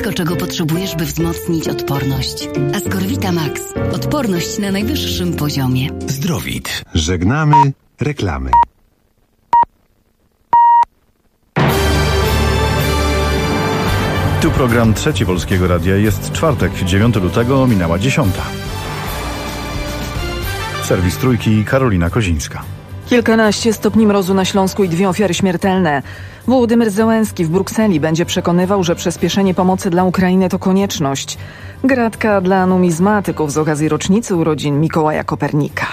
wszystko, czego potrzebujesz, by wzmocnić odporność. Ascorvita Max. Odporność na najwyższym poziomie. Zdrowit. Żegnamy reklamy. Tu program Trzeci Polskiego Radia. Jest czwartek, 9 lutego, minęła 10. Serwis Trójki, Karolina Kozińska. Kilkanaście stopni mrozu na Śląsku i 2 ofiary śmiertelne. Wołodymyr Zełenski w Brukseli będzie przekonywał, że przyspieszenie pomocy dla Ukrainy to konieczność. Gratka dla numizmatyków z okazji rocznicy urodzin Mikołaja Kopernika.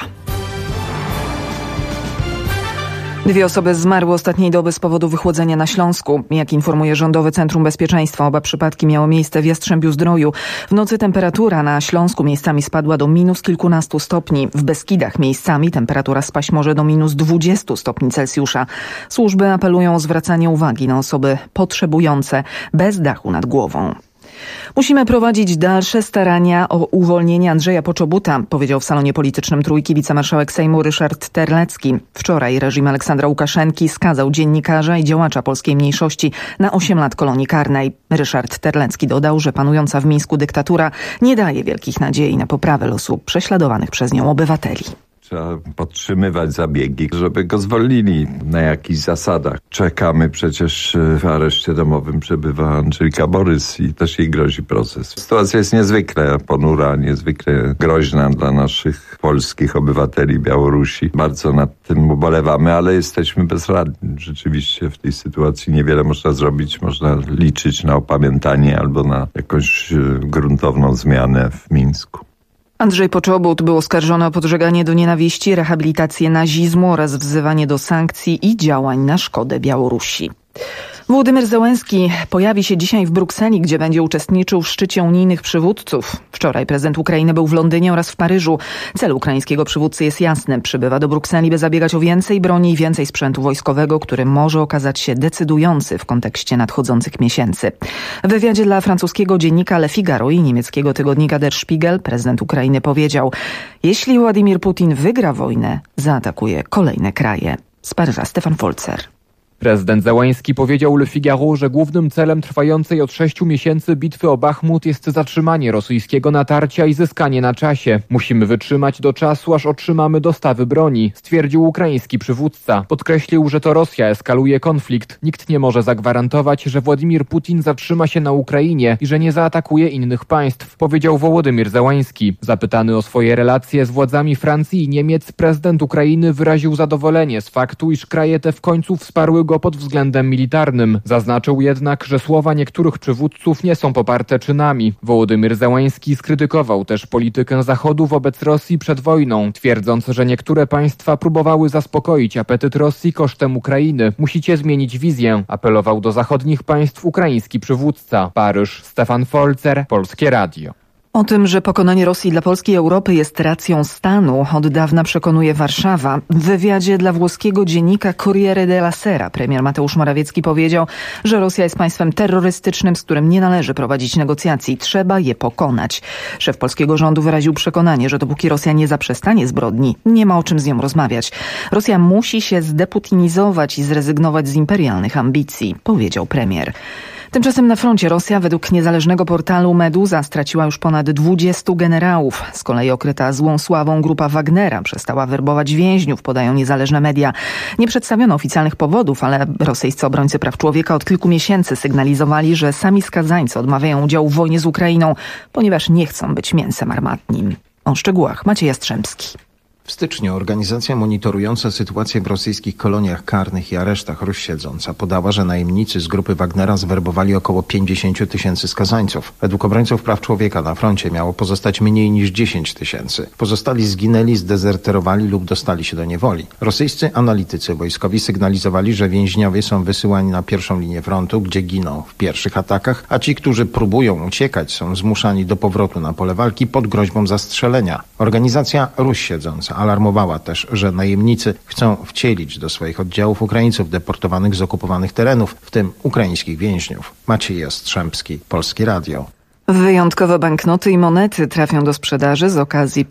2 osoby zmarły ostatniej doby z powodu wychłodzenia na Śląsku. Jak informuje Rządowe Centrum Bezpieczeństwa, oba przypadki miały miejsce w Jastrzębiu-Zdroju. W nocy temperatura na Śląsku miejscami spadła do minus kilkunastu stopni. W Beskidach miejscami temperatura spaść może do minus 20 stopni Celsjusza. Służby apelują o zwracanie uwagi na osoby potrzebujące bez dachu nad głową. Musimy prowadzić dalsze starania o uwolnienie Andrzeja Poczobuta, powiedział w salonie politycznym Trójki wicemarszałek Sejmu Ryszard Terlecki. Wczoraj reżim Aleksandra Łukaszenki skazał dziennikarza i działacza polskiej mniejszości na 8 lat kolonii karnej. Ryszard Terlecki dodał, że panująca w Mińsku dyktatura nie daje wielkich nadziei na poprawę losu prześladowanych przez nią obywateli. Trzeba podtrzymywać zabiegi, żeby go zwolnili na jakichś zasadach. Czekamy przecież, w areszcie domowym przebywa Andżelika Borys i też jej grozi proces. Sytuacja jest niezwykle ponura, niezwykle groźna dla naszych polskich obywateli Białorusi. Bardzo nad tym ubolewamy, ale jesteśmy bezradni. Rzeczywiście w tej sytuacji niewiele można zrobić. Można liczyć na opamiętanie albo na jakąś gruntowną zmianę w Mińsku. Andrzej Poczobut był oskarżony o podżeganie do nienawiści, rehabilitację nazizmu oraz wzywanie do sankcji i działań na szkodę Białorusi. Wołodymyr Zełenski pojawi się dzisiaj w Brukseli, gdzie będzie uczestniczył w szczycie unijnych przywódców. Wczoraj prezydent Ukrainy był w Londynie oraz w Paryżu. Cel ukraińskiego przywódcy jest jasny. Przybywa do Brukseli, by zabiegać o więcej broni i więcej sprzętu wojskowego, który może okazać się decydujący w kontekście nadchodzących miesięcy. W wywiadzie dla francuskiego dziennika Le Figaro i niemieckiego tygodnika Der Spiegel prezydent Ukrainy powiedział: jeśli Władimir Putin wygra wojnę, zaatakuje kolejne kraje. Z Paryża Stefan Folzer. Prezydent Zełenski powiedział Le Figaro, że głównym celem trwającej od 6 miesięcy bitwy o Bachmut jest zatrzymanie rosyjskiego natarcia i zyskanie na czasie. Musimy wytrzymać do czasu, aż otrzymamy dostawy broni, stwierdził ukraiński przywódca. Podkreślił, że to Rosja eskaluje konflikt. Nikt nie może zagwarantować, że Władimir Putin zatrzyma się na Ukrainie i że nie zaatakuje innych państw, powiedział Wołodymyr Zełenski. Zapytany o swoje relacje z władzami Francji i Niemiec, prezydent Ukrainy wyraził zadowolenie z faktu, iż kraje te w końcu wsparły go pod względem militarnym. Zaznaczył jednak, że słowa niektórych przywódców nie są poparte czynami. Wołodymyr Zełenski skrytykował też politykę Zachodu wobec Rosji przed wojną, twierdząc, że niektóre państwa próbowały zaspokoić apetyt Rosji kosztem Ukrainy. Musicie zmienić wizję, apelował do zachodnich państw ukraiński przywódca. Paryż, Stefan Folzer, Polskie Radio. O tym, że pokonanie Rosji dla Polski i Europy jest racją stanu, od dawna przekonuje Warszawa. W wywiadzie dla włoskiego dziennika Corriere della Sera premier Mateusz Morawiecki powiedział, że Rosja jest państwem terrorystycznym, z którym nie należy prowadzić negocjacji. Trzeba je pokonać. Szef polskiego rządu wyraził przekonanie, że dopóki Rosja nie zaprzestanie zbrodni, nie ma o czym z nią rozmawiać. Rosja musi się zdeputinizować i zrezygnować z imperialnych ambicji, powiedział premier. Tymczasem na froncie Rosja według niezależnego portalu Meduza straciła już ponad 20 generałów. Z kolei okryta złą sławą grupa Wagnera przestała werbować więźniów, podają niezależne media. Nie przedstawiono oficjalnych powodów, ale rosyjscy obrońcy praw człowieka od kilku miesięcy sygnalizowali, że sami skazańcy odmawiają udziału w wojnie z Ukrainą, ponieważ nie chcą być mięsem armatnim. O szczegółach Maciej Jastrzębski. W styczniu organizacja monitorująca sytuację w rosyjskich koloniach karnych i aresztach rozsiedząca podała, że najemnicy z grupy Wagnera zwerbowali około 50 000 skazańców. Według obrońców praw człowieka na froncie miało pozostać mniej niż 10 000. Pozostali zginęli, zdezerterowali lub dostali się do niewoli. Rosyjscy analitycy wojskowi sygnalizowali, że więźniowie są wysyłani na pierwszą linię frontu, gdzie giną w pierwszych atakach, a ci, którzy próbują uciekać, są zmuszani do powrotu na pole walki pod groźbą zastrzelenia. Organizacja rozsiedząca alarmowała też, że najemnicy chcą wcielić do swoich oddziałów Ukraińców deportowanych z okupowanych terenów, w tym ukraińskich więźniów. Maciej Jastrzębski, Polskie Radio. Wyjątkowe banknoty i monety trafią do sprzedaży z okazji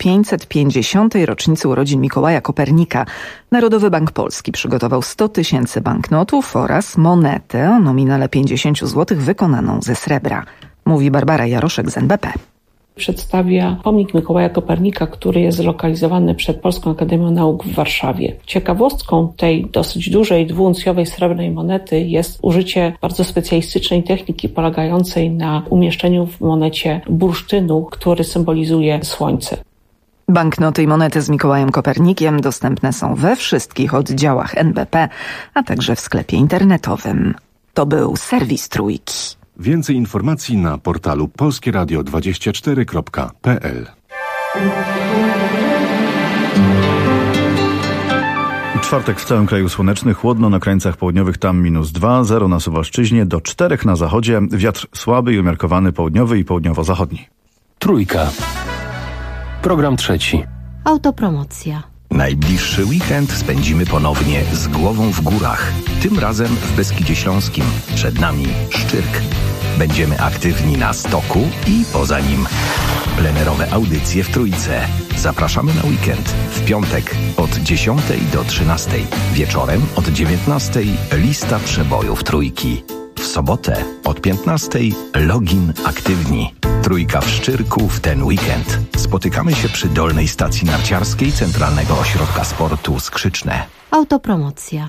550. rocznicy urodzin Mikołaja Kopernika. Narodowy Bank Polski przygotował 100 000 banknotów oraz monetę o nominale 50 zł wykonaną ze srebra. mówi Barbara Jaroszek z NBP. Przedstawia pomnik Mikołaja Kopernika, który jest zlokalizowany przed Polską Akademią Nauk w Warszawie. Ciekawostką tej dosyć dużej 2-uncjowej srebrnej monety jest użycie bardzo specjalistycznej techniki polegającej na umieszczeniu w monecie bursztynu, który symbolizuje słońce. Banknoty i monety z Mikołajem Kopernikiem dostępne są we wszystkich oddziałach NBP, a także w sklepie internetowym. To był serwis Trójki. Więcej informacji na portalu polskieradio24.pl. Czwartek w całym kraju słoneczny, chłodno na krańcach południowych, tam -2, 0 na Suwalszczyźnie, do 4 na zachodzie, wiatr słaby i umiarkowany południowy i południowo-zachodni. Trójka. Program trzeci. Autopromocja. Najbliższy weekend spędzimy ponownie z głową w górach. Tym razem w Beskidzie Śląskim. Przed nami Szczyrk. Będziemy aktywni na stoku i poza nim. Plenerowe audycje w Trójce. Zapraszamy na weekend. W piątek od 10 do 13. Wieczorem od 19 lista przebojów Trójki. W sobotę od 15 login aktywni. Trójka w Szczyrku w ten weekend. Spotykamy się przy dolnej stacji narciarskiej Centralnego Ośrodka Sportu Skrzyczne. Autopromocja.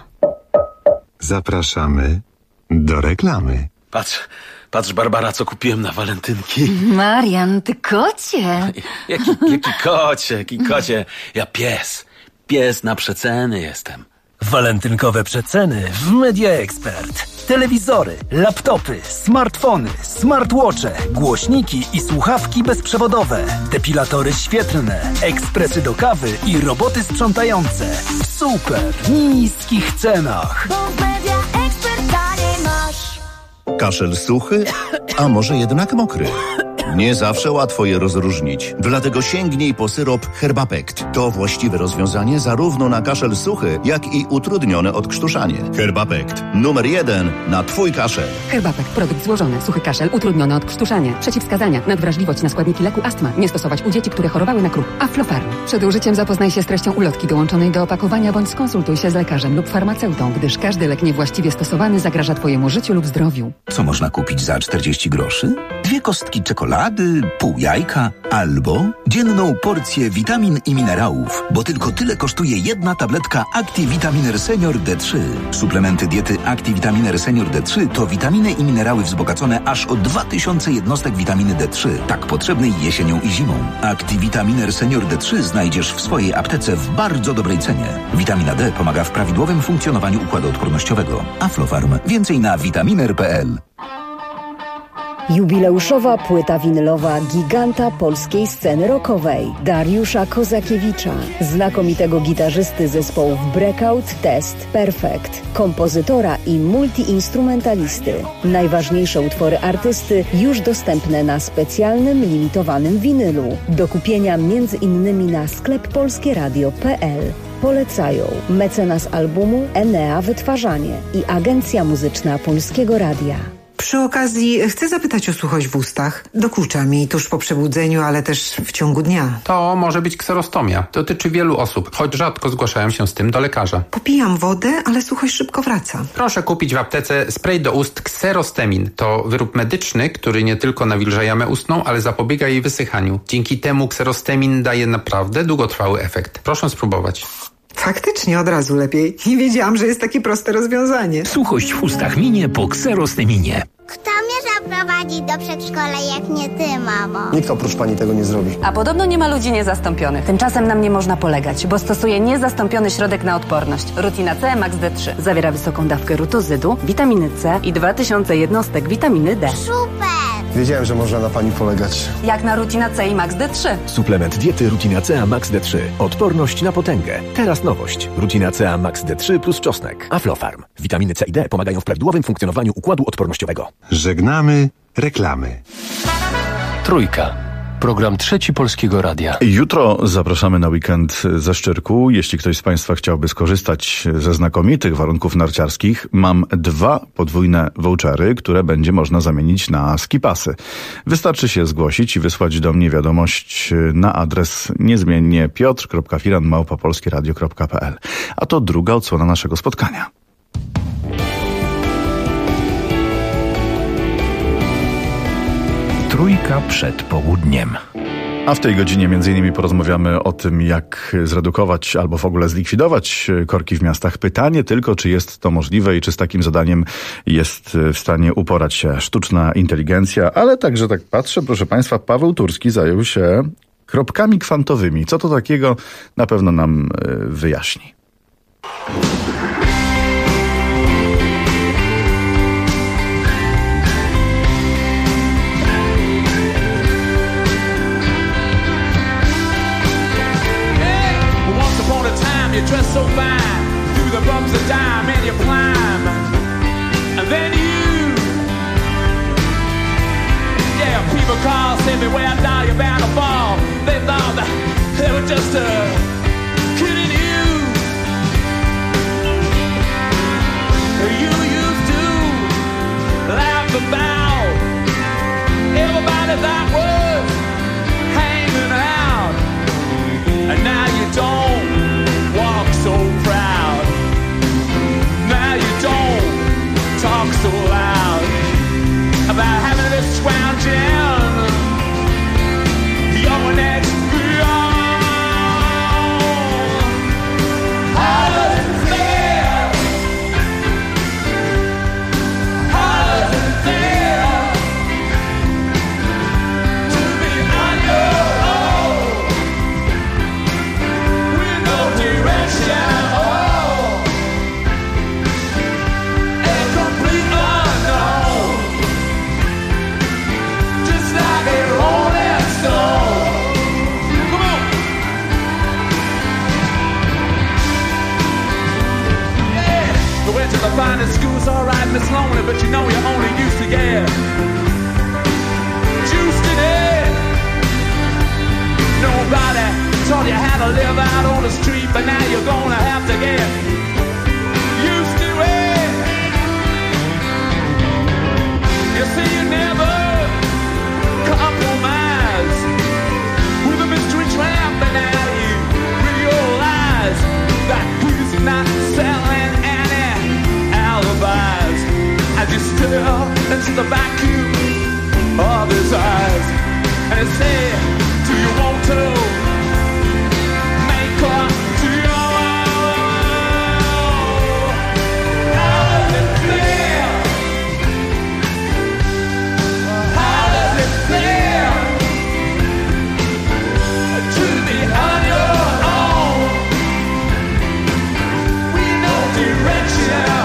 Zapraszamy do reklamy. Patrz Barbara, co kupiłem na walentynki. Marian, ty kocie. Jaki kocie? Ja pies na przeceny jestem. Walentynkowe przeceny w Media Expert. Telewizory, laptopy, smartfony, smartwatche, głośniki i słuchawki bezprzewodowe, depilatory świetlne, ekspresy do kawy i roboty sprzątające w super niskich cenach. Bo w Media Expert taniej masz. Kaszel suchy, a może jednak mokry? Nie zawsze łatwo je rozróżnić. Dlatego sięgnij po syrop Herbapekt. To właściwe rozwiązanie zarówno na kaszel suchy, jak i utrudnione odkrztuszanie. Herbapekt. Numer 1 na twój kaszel. Herbapekt. Produkt złożony. Suchy kaszel, utrudnione odkrztuszanie. Przeciwwskazania. Nadwrażliwość na składniki leku astma. Nie stosować u dzieci, które chorowały na kruk. Aflofarm. Przed użyciem zapoznaj się z treścią ulotki dołączonej do opakowania bądź skonsultuj się z lekarzem lub farmaceutą, gdyż każdy lek niewłaściwie stosowany zagraża twojemu życiu lub zdrowiu. Co można kupić za 40 groszy? 2 kostki czekolady, pół jajka albo dzienną porcję witamin i minerałów, bo tylko tyle kosztuje jedna tabletka Activitaminer Senior D3. Suplementy diety Activitaminer Senior D3 to witaminy i minerały wzbogacone aż o 2000 jednostek witaminy D3, tak potrzebnej jesienią i zimą. Activitaminer Senior D3 znajdziesz w swojej aptece w bardzo dobrej cenie. Witamina D pomaga w prawidłowym funkcjonowaniu układu odpornościowego. Aflofarm. Więcej na vitaminer.pl. Jubileuszowa płyta winylowa giganta polskiej sceny rockowej Dariusza Kozakiewicza, znakomitego gitarzysty zespołów Breakout, Test, Perfect, kompozytora i multiinstrumentalisty. Najważniejsze utwory artysty już dostępne na specjalnym, limitowanym winylu. Do kupienia m.in. na sklep polskieradio.pl. Polecają mecenas albumu Enea Wytwarzanie i Agencja Muzyczna Polskiego Radia. Przy okazji chcę zapytać o suchość w ustach. Dokucza mi tuż po przebudzeniu, ale też w ciągu dnia. To może być kserostomia. Dotyczy wielu osób, choć rzadko zgłaszają się z tym do lekarza. Popijam wodę, ale suchość szybko wraca. Proszę kupić w aptece spray do ust Kserostemin. To wyrób medyczny, który nie tylko nawilża jamę ustną, ale zapobiega jej wysychaniu. Dzięki temu Kserostemin daje naprawdę długotrwały efekt. Proszę spróbować. Faktycznie od razu lepiej. Nie wiedziałam, że jest takie proste rozwiązanie. Suchość w ustach minie po Kserosteminie. Kto mnie zaprowadzi do przedszkola, jak nie ty, mamo? Nikt oprócz pani tego nie zrobi. A podobno nie ma ludzi niezastąpionych. Tymczasem nam nie można polegać, bo stosuję niezastąpiony środek na odporność. Rutina C Max D3. Zawiera wysoką dawkę rutozydu, witaminy C i 2000 jednostek witaminy D. Super! Wiedziałem, że można na pani polegać. Jak na Rutina C i Max D3. Suplement diety Rutina C Max D3. Odporność na potęgę. Teraz nowość. Rutina C Max D3 plus czosnek. Aflofarm. Witaminy C i D pomagają w prawidłowym funkcjonowaniu układu odpornościowego. Żegnamy reklamy. Trójka. Program trzeci Polskiego Radia. Jutro zapraszamy na weekend ze Szczyrku. Jeśli ktoś z Państwa chciałby skorzystać ze znakomitych warunków narciarskich, mam 2 podwójne vouchery, które będzie można zamienić na skipasy. Wystarczy się zgłosić i wysłać do mnie wiadomość na adres niezmiennie piotr.firan@polskieradio.pl. A to druga odsłona naszego spotkania. Trójka przed południem. A w tej godzinie m.in. porozmawiamy o tym, jak zredukować albo w ogóle zlikwidować korki w miastach. Pytanie tylko, czy jest to możliwe i czy z takim zadaniem jest w stanie uporać się sztuczna inteligencja, ale także tak patrzę, proszę Państwa, Paweł Turski zajął się kropkami kwantowymi. Co to takiego? Na pewno nam wyjaśni. You dress so fine, through the bumps of dime and you climb. And then people call, say me where down you're bound to fall. They thought that they were just kidding you. You used to laugh about everybody that was hanging out, and now you don't walk so proud. Now you don't talk so loud about having to scrounge in your next beyond. How does it feel? How does it feel to be on your own with no direction? The finest school's alright and it's lonely, but you know you're only used to get juiced in it. Nobody taught you how to live out on the street, but now you're gonna have to get used to it. You see, you never compromise with a mystery tramp, and now you realize that he's not selling alibis as you stare into the vacuum of his eyes, and he say, do you want to make up to your own? How does it feel? How does it feel to be on your own with no direction?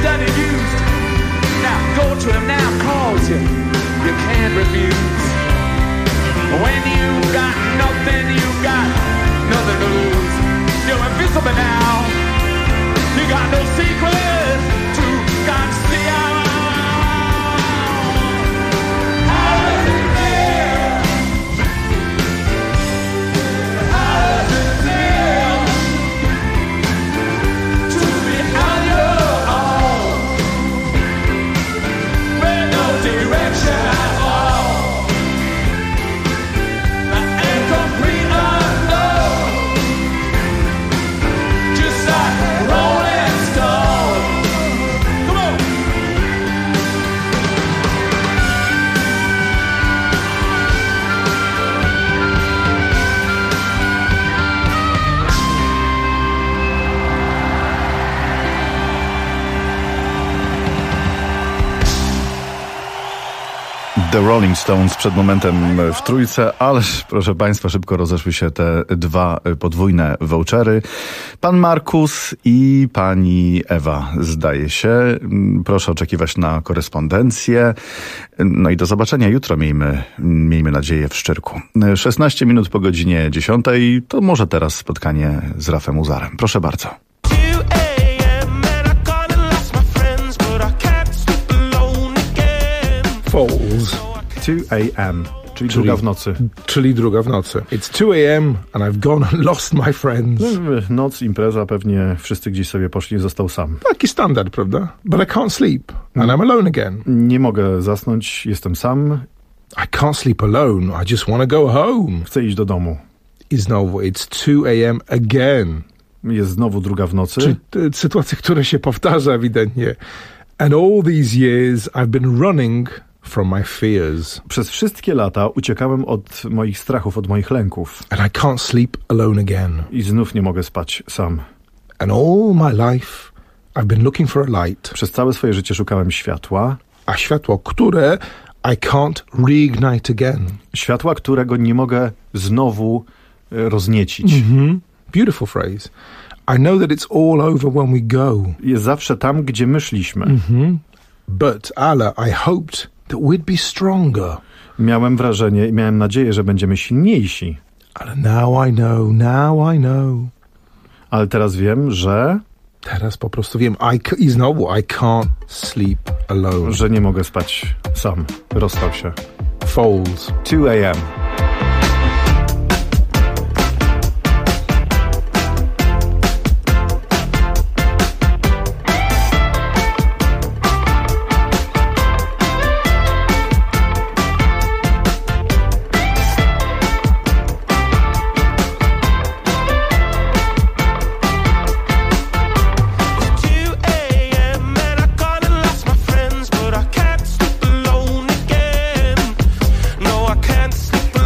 To him now, calls you, you can't refuse. The Rolling Stones przed momentem w trójce, ależ proszę Państwa, szybko rozeszły się te dwa podwójne vouchery. Pan Markus i pani Ewa, zdaje się. Proszę oczekiwać na korespondencję. No i do zobaczenia jutro, miejmy nadzieję, w Szczyrku. 16 minut po godzinie 10, to może teraz spotkanie z Rafem Uzarem. Proszę bardzo. Falls. 2 a.m., czyli druga w nocy. Czyli druga w nocy. It's 2 a.m. and I've gone and lost my friends. Noc, impreza, pewnie wszyscy gdzieś sobie poszli, został sam. Taki standard, prawda? But I can't sleep and I'm alone again. Nie mogę zasnąć, jestem sam. I can't sleep alone, I just want to go home. Chcę iść do domu. I znowu, it's 2 a.m. again. Jest znowu druga w nocy. Czyli sytuacja, która się powtarza ewidentnie. And all these years I've been running from my fears. Przez wszystkie lata uciekałem od moich strachów, od moich lęków. And I can't sleep alone again. I znów nie mogę spać sam. And all my life I've been looking for a light. Przez całe swoje życie szukałem światła. A światło, które I can't reignite again. Światła, którego nie mogę znowu rozniecić. Beautiful phrase. I know that it's all over when we go. Jest zawsze tam, gdzie my szliśmy. But, Ale, I hoped that we'd be stronger. Miałem wrażenie i miałem nadzieję, że będziemy silniejsi. Ale now I know. Ale teraz wiem, że... Teraz po prostu wiem. I znowu, I can't sleep alone. Że nie mogę spać sam. Rozstał się. Falls. 2 a.m. Sleep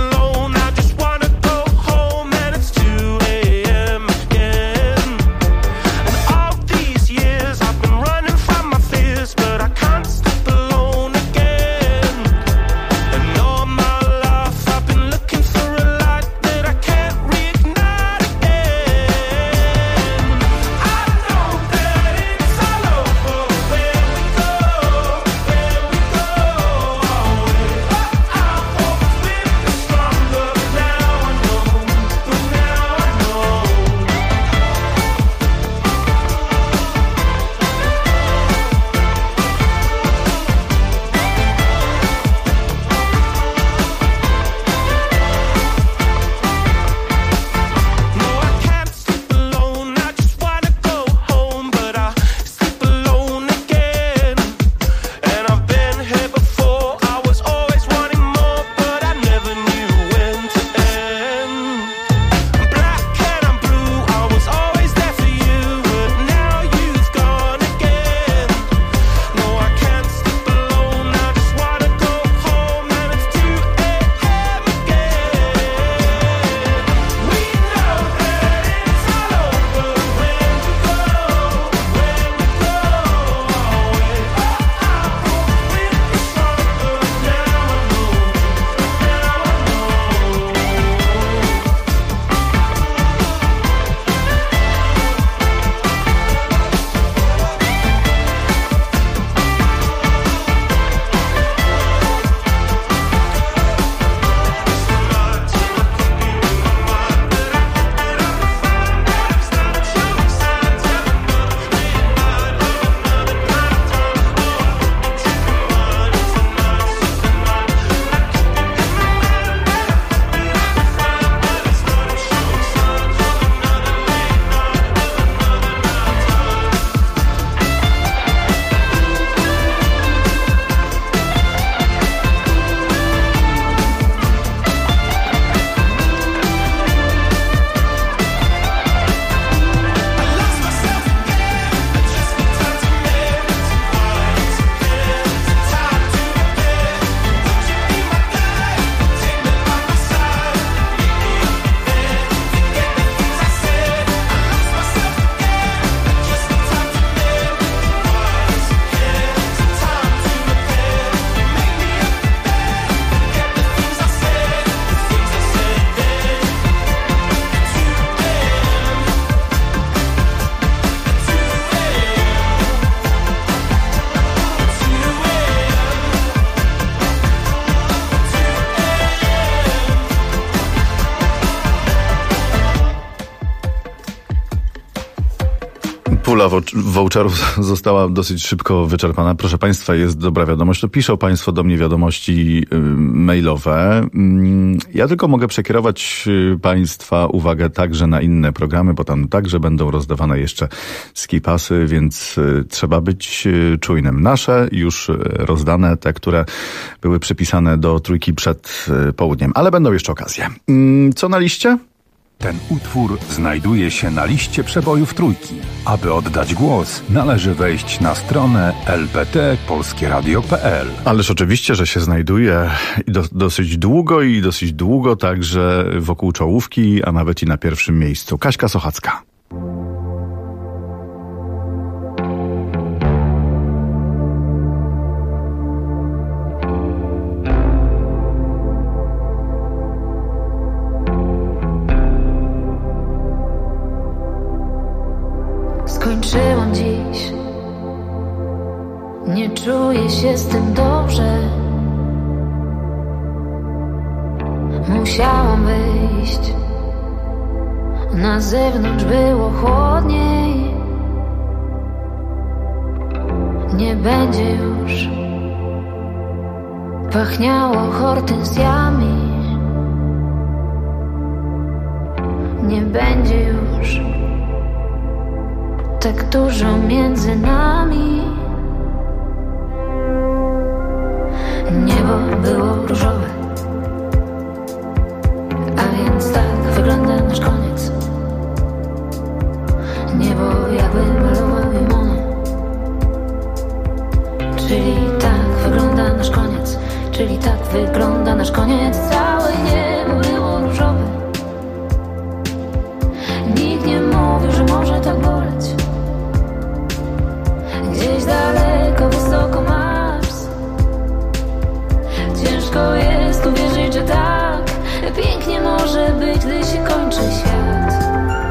Pula voucherów została dosyć szybko wyczerpana. Proszę Państwa, jest dobra wiadomość. To piszą Państwo do mnie wiadomości mailowe. Ja tylko mogę przekierować Państwa uwagę także na inne programy, bo tam także będą rozdawane jeszcze skipasy, więc trzeba być czujnym. Nasze już rozdane, te, które były przypisane do trójki przed południem, ale będą jeszcze okazje. Co na liście? Ten utwór znajduje się na liście przebojów trójki. Aby oddać głos, należy wejść na stronę lpt.polskieradio.pl. Ależ oczywiście, że się znajduje dosyć długo, także wokół czołówki, a nawet i na pierwszym miejscu. Kaśka Sochacka. Skończyłam dziś, nie czuję się z tym dobrze. Musiałam wyjść, na zewnątrz było chłodniej. Nie będzie już pachniało hortensjami. Nie będzie już tak dużo między nami. Niebo było różowe, a więc tak wygląda nasz koniec. Niebo jakby malował je Monet. Czyli tak wygląda nasz koniec. Czyli tak wygląda nasz koniec. Całe niebo było różowe. Nikt nie mówił, że może tak boleć. Gdzieś daleko, wysoko Mars. Ciężko jest uwierzyć, że tak pięknie może być, gdy się kończy świat.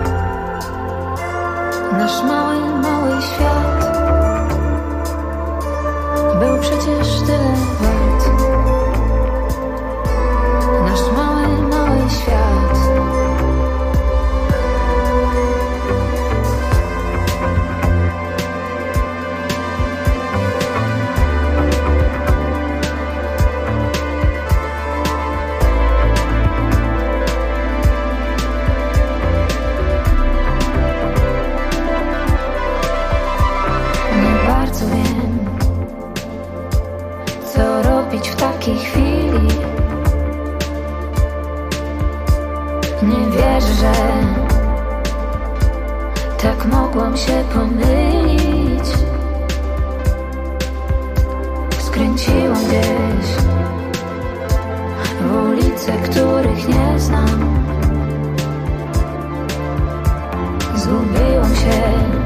Nasz mały, mały świat był przecież tyle wart. Nasz mały, mały świat. W takiej chwili nie wierzę, że tak mogłam się pomylić. Skręciłam gdzieś w ulice, których nie znam. Zgubiłam się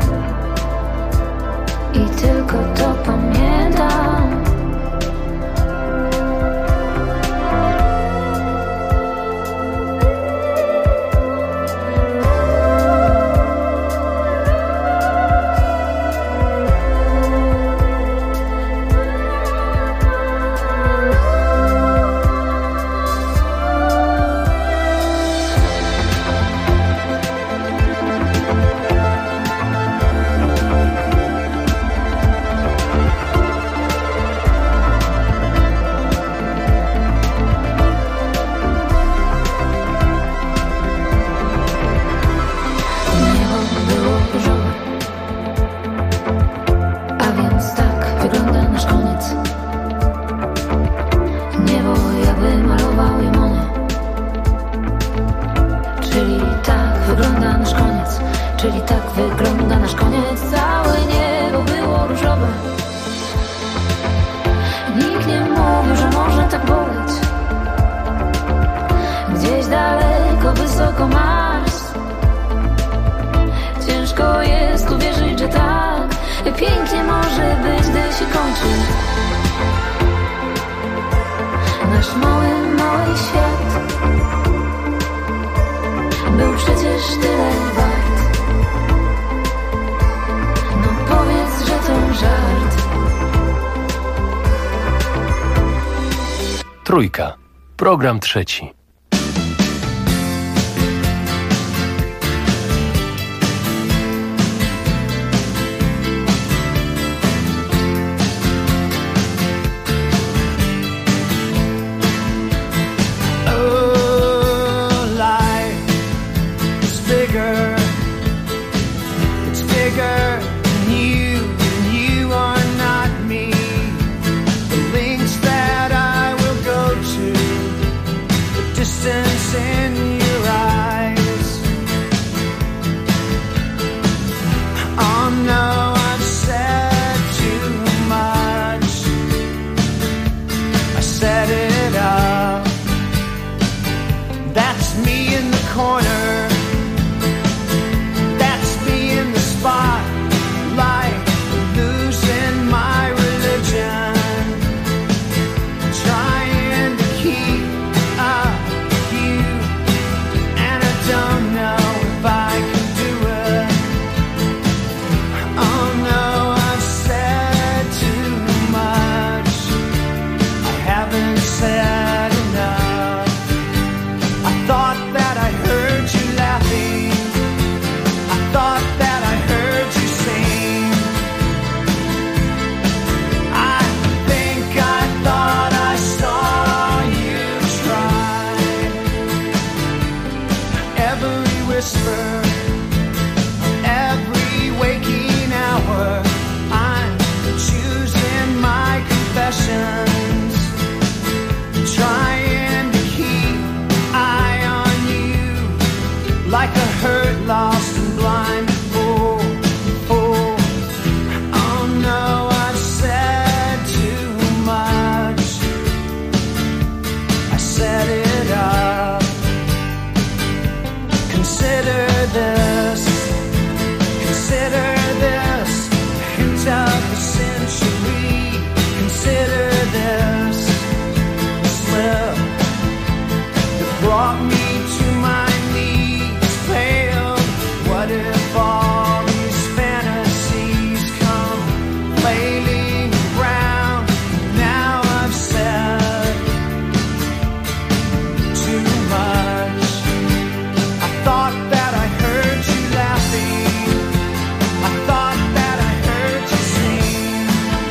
i tylko to pamiętam. Trójka. Program trzeci. distance in your eyes. Oh no, I've said too much. I set it up. That's me in the corner. That's me in the spotlight, losing my religion, trying to keep up with you, and I don't know if I can do it. Oh no, I've said too much. I haven't said enough. I thought that I heard you laughing. I thought that I heard you sing. I think I thought I saw you try. Every whisper, every waking hour, I'm choosing my confessions, trying to keep eye on you, like a hurt, lost and blind fool. Oh no, I've said too much. I set it up. Consider this, consider this, a hint of the century. Consider this slip that brought me to my knees, failed. What if all these fantasies come flailing around? Now I've said too much. I thought that I heard you laughing. I thought that I heard you sing.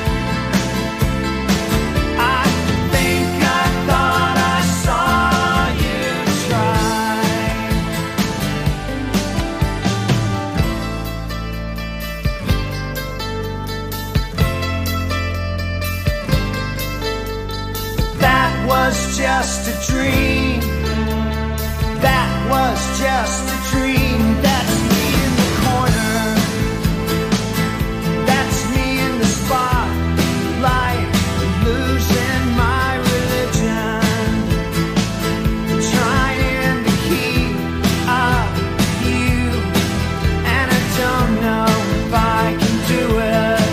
I think I thought I saw you try. That was just a dream. That was just a dream. That's me in the corner. That's me in the spotlight, losing my religion, trying to keep up with you, and I don't know if I can do it.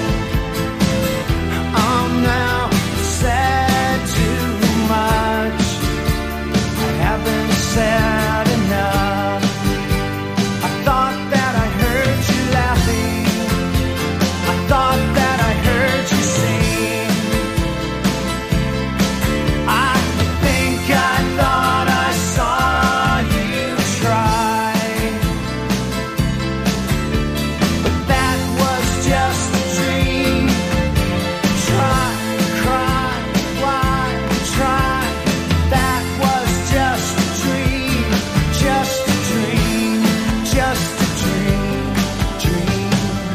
Oh no, I've said too much. I haven't said enough. I thought that I heard you laughing. I thought that I heard you sing. I think I thought I saw you try. But that was just a dream. Try, cry, why, try. That was just a dream. Just a dream. Just a dream. Dream.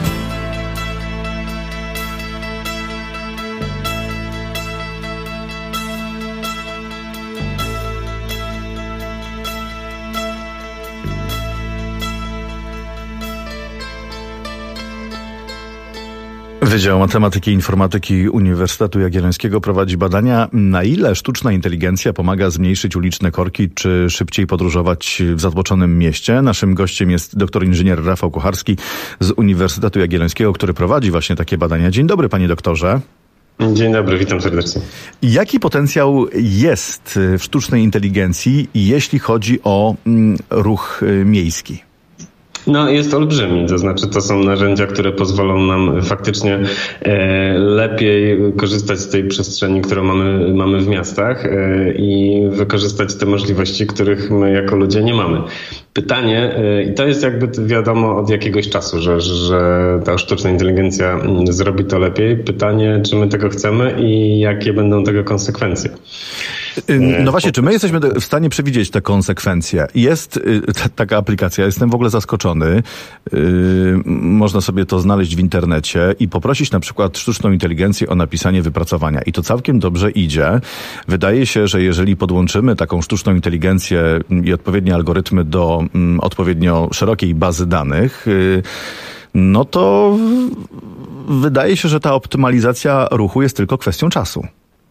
Wydział Matematyki i Informatyki Uniwersytetu Jagiellońskiego prowadzi badania, na ile sztuczna inteligencja pomaga zmniejszyć uliczne korki, czy szybciej podróżować w zatłoczonym mieście. Naszym gościem jest doktor inżynier Rafał Kucharski z Uniwersytetu Jagiellońskiego, który prowadzi właśnie takie badania. Dzień dobry, panie doktorze. Dzień dobry, witam serdecznie. Jaki potencjał jest w sztucznej inteligencji, jeśli chodzi o ruch miejski? No, jest olbrzymi, to znaczy to są narzędzia, które pozwolą nam faktycznie lepiej korzystać z tej przestrzeni, którą mamy w miastach i wykorzystać te możliwości, których my jako ludzie nie mamy. Pytanie, i to jest jakby wiadomo od jakiegoś czasu, że ta sztuczna inteligencja zrobi to lepiej. Pytanie, czy my tego chcemy i jakie będą tego konsekwencje. No właśnie, czy my jesteśmy w stanie przewidzieć te konsekwencje? Jest taka aplikacja, jestem w ogóle zaskoczony. Można sobie to znaleźć w internecie i poprosić na przykład sztuczną inteligencję o napisanie wypracowania. I to całkiem dobrze idzie. Wydaje się, że jeżeli podłączymy taką sztuczną inteligencję i odpowiednie algorytmy do odpowiednio szerokiej bazy danych, no to wydaje się, że ta optymalizacja ruchu jest tylko kwestią czasu.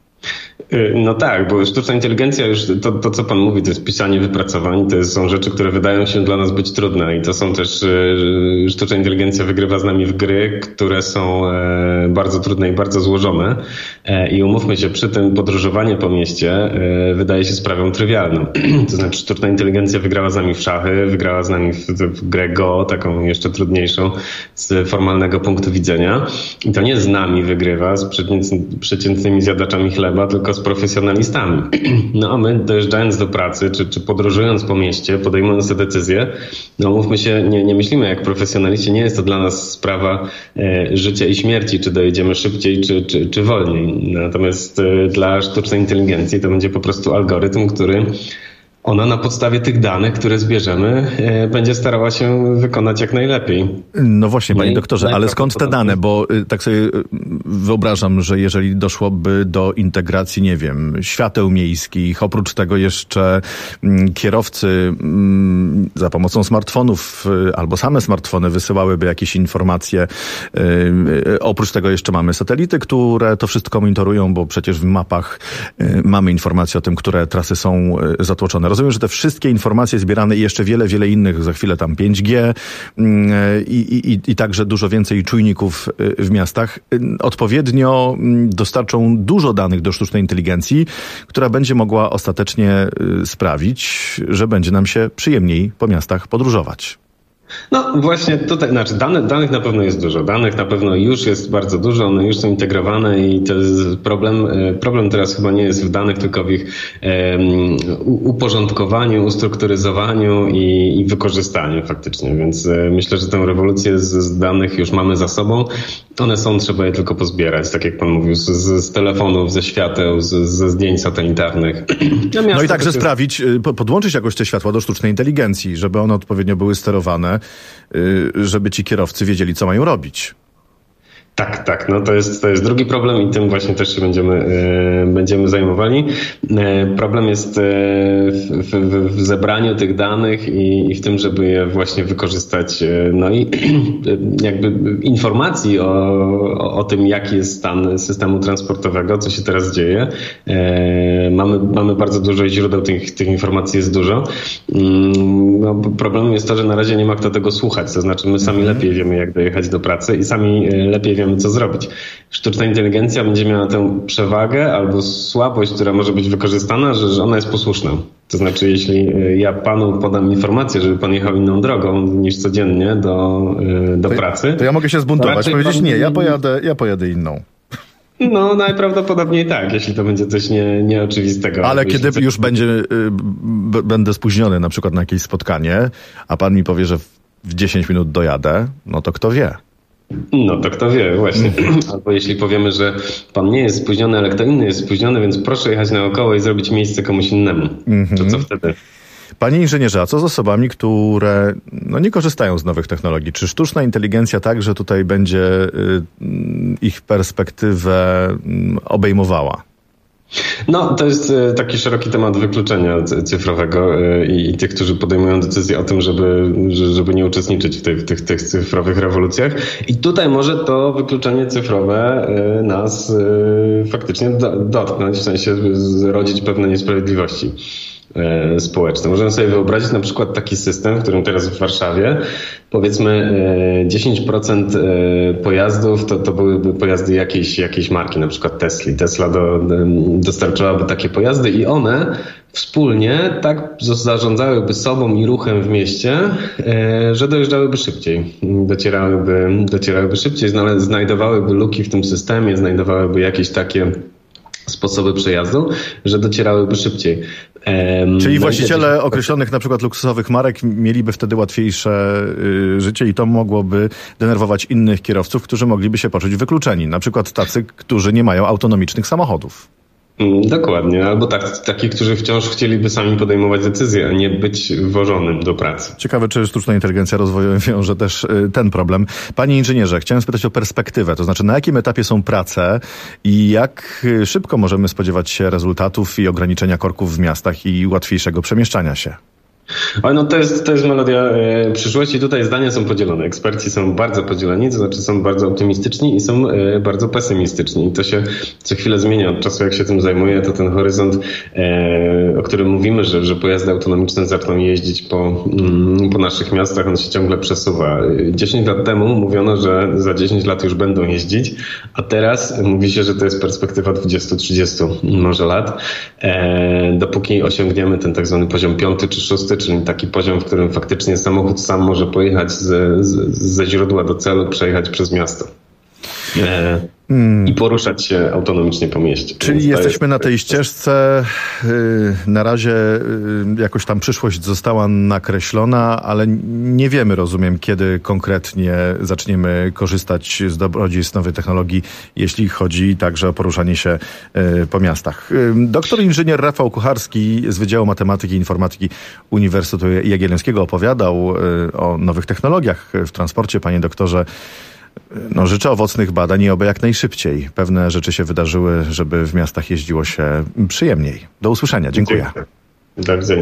No tak, bo sztuczna inteligencja już, to co pan mówi, to jest pisanie wypracowań, to są rzeczy, które wydają się dla nas być trudne i to są też, sztuczna inteligencja wygrywa z nami w gry, które są bardzo trudne i bardzo złożone i umówmy się, przy tym podróżowanie po mieście wydaje się sprawą trywialną. To znaczy sztuczna inteligencja wygrała z nami w szachy, wygrała z nami w grę Go, taką jeszcze trudniejszą z formalnego punktu widzenia i to nie z nami wygrywa, z przeciętnymi zjadaczami chleba, tylko z profesjonalistami. No a my dojeżdżając do pracy, czy podróżując po mieście, podejmując te decyzje, no mówmy się, nie myślimy jak profesjonaliści, nie jest to dla nas sprawa życia i śmierci, czy dojedziemy szybciej, czy wolniej. Natomiast dla sztucznej inteligencji to będzie po prostu algorytm, który ona na podstawie tych danych, które zbierzemy, będzie starała się wykonać jak najlepiej. No właśnie, panie doktorze, ale skąd te dane? Bo tak sobie wyobrażam, że jeżeli doszłoby do integracji, nie wiem, świateł miejskich, oprócz tego jeszcze kierowcy za pomocą smartfonów albo same smartfony wysyłałyby jakieś informacje. Oprócz tego jeszcze mamy satelity, które to wszystko monitorują, bo przecież w mapach mamy informacje o tym, które trasy są zatłoczone. Rozumiem, że te wszystkie informacje zbierane i jeszcze wiele innych, za chwilę tam 5G i także dużo więcej czujników w miastach, odpowiednio dostarczą dużo danych do sztucznej inteligencji, która będzie mogła ostatecznie sprawić, że będzie nam się przyjemniej po miastach podróżować. No właśnie tutaj, znaczy danych na pewno jest dużo, danych na pewno już jest bardzo dużo, one już są integrowane i to jest problem teraz chyba nie jest w danych, tylko w ich uporządkowaniu, ustrukturyzowaniu i wykorzystaniu faktycznie, więc myślę, że tę rewolucję z danych już mamy za sobą, one są, trzeba je tylko pozbierać, tak jak pan mówił, z telefonów, ze świateł, ze zdjęć satelitarnych. No i także sprawić, podłączyć jakoś te światła do sztucznej inteligencji, żeby one odpowiednio były sterowane, żeby ci kierowcy wiedzieli, co mają robić. Tak, no to jest drugi problem i tym właśnie też się będziemy zajmowali. Problem jest w zebraniu tych danych i w tym, żeby je właśnie wykorzystać. No i jakby informacji o tym, jaki jest stan systemu transportowego, co się teraz dzieje. Mamy bardzo dużo źródeł, tych informacji jest dużo. No, problemem jest to, że na razie nie ma kto tego słuchać, to znaczy my sami lepiej wiemy, jak dojechać do pracy i sami lepiej wiemy, co zrobić. Sztuczna inteligencja będzie miała tę przewagę albo słabość, która może być wykorzystana, że ona jest posłuszna. To znaczy, jeśli ja panu podam informację, żeby pan jechał inną drogą niż codziennie do pracy... To ja mogę się zbuntować, powiedzieć nie, ja pojadę inną. No, najprawdopodobniej tak, jeśli to będzie coś nieoczywistego. Ale kiedy już będę spóźniony na przykład na jakieś spotkanie, a pan mi powie, że w 10 minut dojadę, no to kto wie? No to kto wie, właśnie. Albo jeśli powiemy, że pan nie jest spóźniony, ale kto inny jest spóźniony, więc proszę jechać naokoło i zrobić miejsce komuś innemu. To co wtedy? Panie inżynierze, a co z osobami, które nie korzystają z nowych technologii? Czy sztuczna inteligencja także tutaj będzie ich perspektywę obejmowała? No, to jest taki szeroki temat wykluczenia cyfrowego i tych, którzy podejmują decyzję o tym, żeby nie uczestniczyć w tych cyfrowych rewolucjach. I tutaj może to wykluczenie cyfrowe nas faktycznie dotknąć, w sensie zrodzić pewne niesprawiedliwości społeczne. Możemy sobie wyobrazić na przykład taki system, w którym teraz w Warszawie powiedzmy 10% pojazdów to byłyby pojazdy jakiejś marki, na przykład Tesli. Tesla dostarczałaby takie pojazdy i one wspólnie tak zarządzałyby sobą i ruchem w mieście, że dojeżdżałyby szybciej. Docierałyby szybciej, znajdowałyby luki w tym systemie, znajdowałyby jakieś takie sposoby przejazdu, że docierałyby szybciej. Czyli właściciele określonych na przykład luksusowych marek mieliby wtedy łatwiejsze życie i to mogłoby denerwować innych kierowców, którzy mogliby się poczuć wykluczeni. Na przykład tacy, którzy nie mają autonomicznych samochodów. Dokładnie, albo takich, którzy wciąż chcieliby sami podejmować decyzje, a nie być wożonym do pracy. Ciekawe, czy sztuczna inteligencja rozwiąże też ten problem. Panie inżynierze, chciałem spytać o perspektywę, to znaczy na jakim etapie są prace i jak szybko możemy spodziewać się rezultatów i ograniczenia korków w miastach i łatwiejszego przemieszczania się? No to jest melodia przyszłości. Tutaj zdania są podzielone. Eksperci są bardzo podzieleni, to znaczy są bardzo optymistyczni i są bardzo pesymistyczni. I to się co chwilę zmienia. Od czasu, jak się tym zajmuję, to ten horyzont, o którym mówimy, że pojazdy autonomiczne zaczną jeździć po naszych miastach, on się ciągle przesuwa. 10 lat temu mówiono, że za 10 lat już będą jeździć, a teraz mówi się, że to jest perspektywa 20-30 może lat. Dopóki osiągniemy ten tak zwany poziom 5 czy 6, czyli taki poziom, w którym faktycznie samochód sam może pojechać ze źródła do celu, przejechać przez miasto i poruszać się autonomicznie po mieście. Czyli jesteśmy na tej ścieżce, na razie jakoś tam przyszłość została nakreślona, ale nie wiemy, rozumiem, kiedy konkretnie zaczniemy korzystać z dobrodziejstw nowej technologii, jeśli chodzi także o poruszanie się po miastach. Doktor inżynier Rafał Kucharski z Wydziału Matematyki i Informatyki Uniwersytetu Jagiellońskiego opowiadał o nowych technologiach w transporcie. Panie doktorze, życzę owocnych badań i oby jak najszybciej pewne rzeczy się wydarzyły, żeby w miastach jeździło się przyjemniej. Do usłyszenia. Dziękuję. Do widzenia.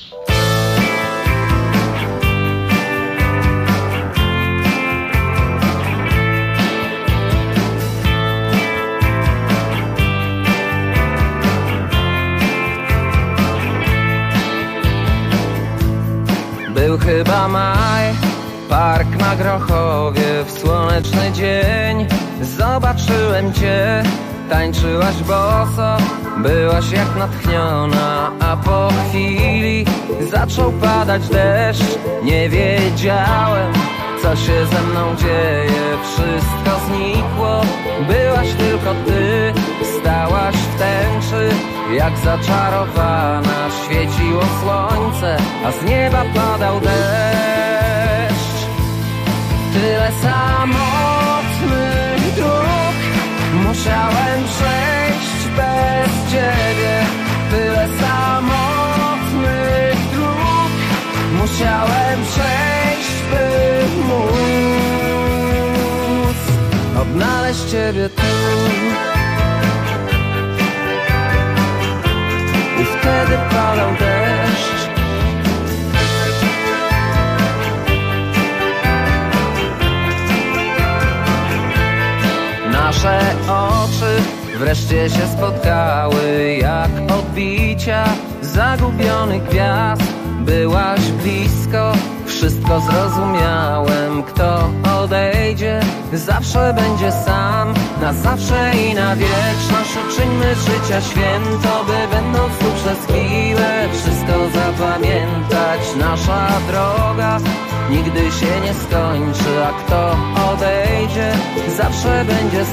Był chyba maj, park na Grochowie, w słoneczny dzień zobaczyłem cię. Tańczyłaś boso, byłaś jak natchniona, a po chwili zaczął padać deszcz. Nie wiedziałem, co się ze mną dzieje, wszystko znikło. Byłaś tylko ty, stałaś w tęczy, jak zaczarowana. Świeciło słońce, a z nieba padał deszcz. Tyle samotnych dróg musiałem przejść bez ciebie. Tyle samotnych dróg musiałem przejść, by móc odnaleźć ciebie tu. I wtedy padał deszcz. Nasze oczy wreszcie się spotkały, jak odbicia zagubionych gwiazd. Byłaś blisko, wszystko zrozumiałem. Kto odejdzie, zawsze będzie sam. Na zawsze i na wieczność uczyńmy życia święto, by będąc tu przez chwilę wszystko zapamiętać. Nasza droga nigdy się nie skończy, a kto odejdzie, zawsze będzie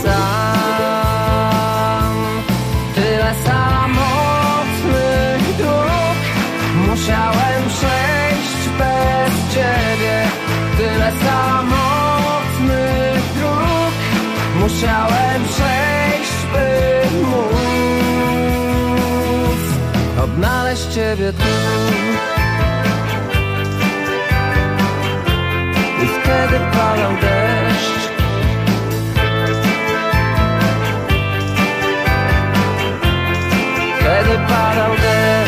sam. Tyle samotnych dróg musiałem przejść bez ciebie. Tyle samotnych dróg musiałem przejść, by móc odnaleźć ciebie tu. I wtedy padał deszcz. Wtedy padał deszcz.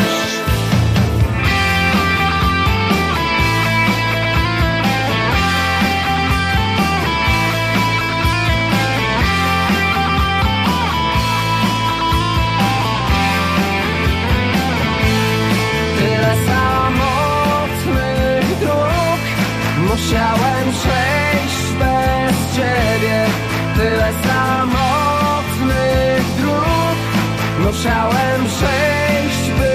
Tyle samotnych dróg musiałem przejść bez ciebie. Tyle samotnych dróg musiałem przejść, by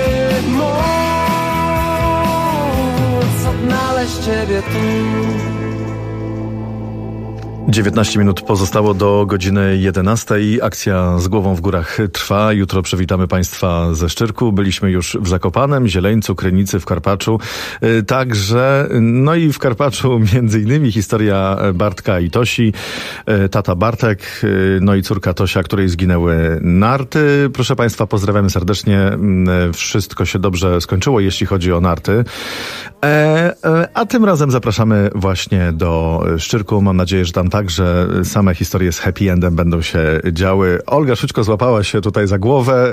móc odnaleźć ciebie tu. 19 minut pozostało do godziny 11. Akcja Z głową w górach trwa. Jutro przywitamy Państwa ze Szczyrku. Byliśmy już w Zakopanem, Zieleńcu, Krynicy, w Karpaczu. Także, no i w Karpaczu między innymi historia Bartka i Tosi. Tata Bartek, no i córka Tosia, której zginęły narty. Proszę Państwa, pozdrawiamy serdecznie. Wszystko się dobrze skończyło, jeśli chodzi o narty. A tym razem zapraszamy właśnie do Szczyrku. Mam nadzieję, że tam także same historie z happy endem będą się działy. Olga Szućko złapała się tutaj za głowę.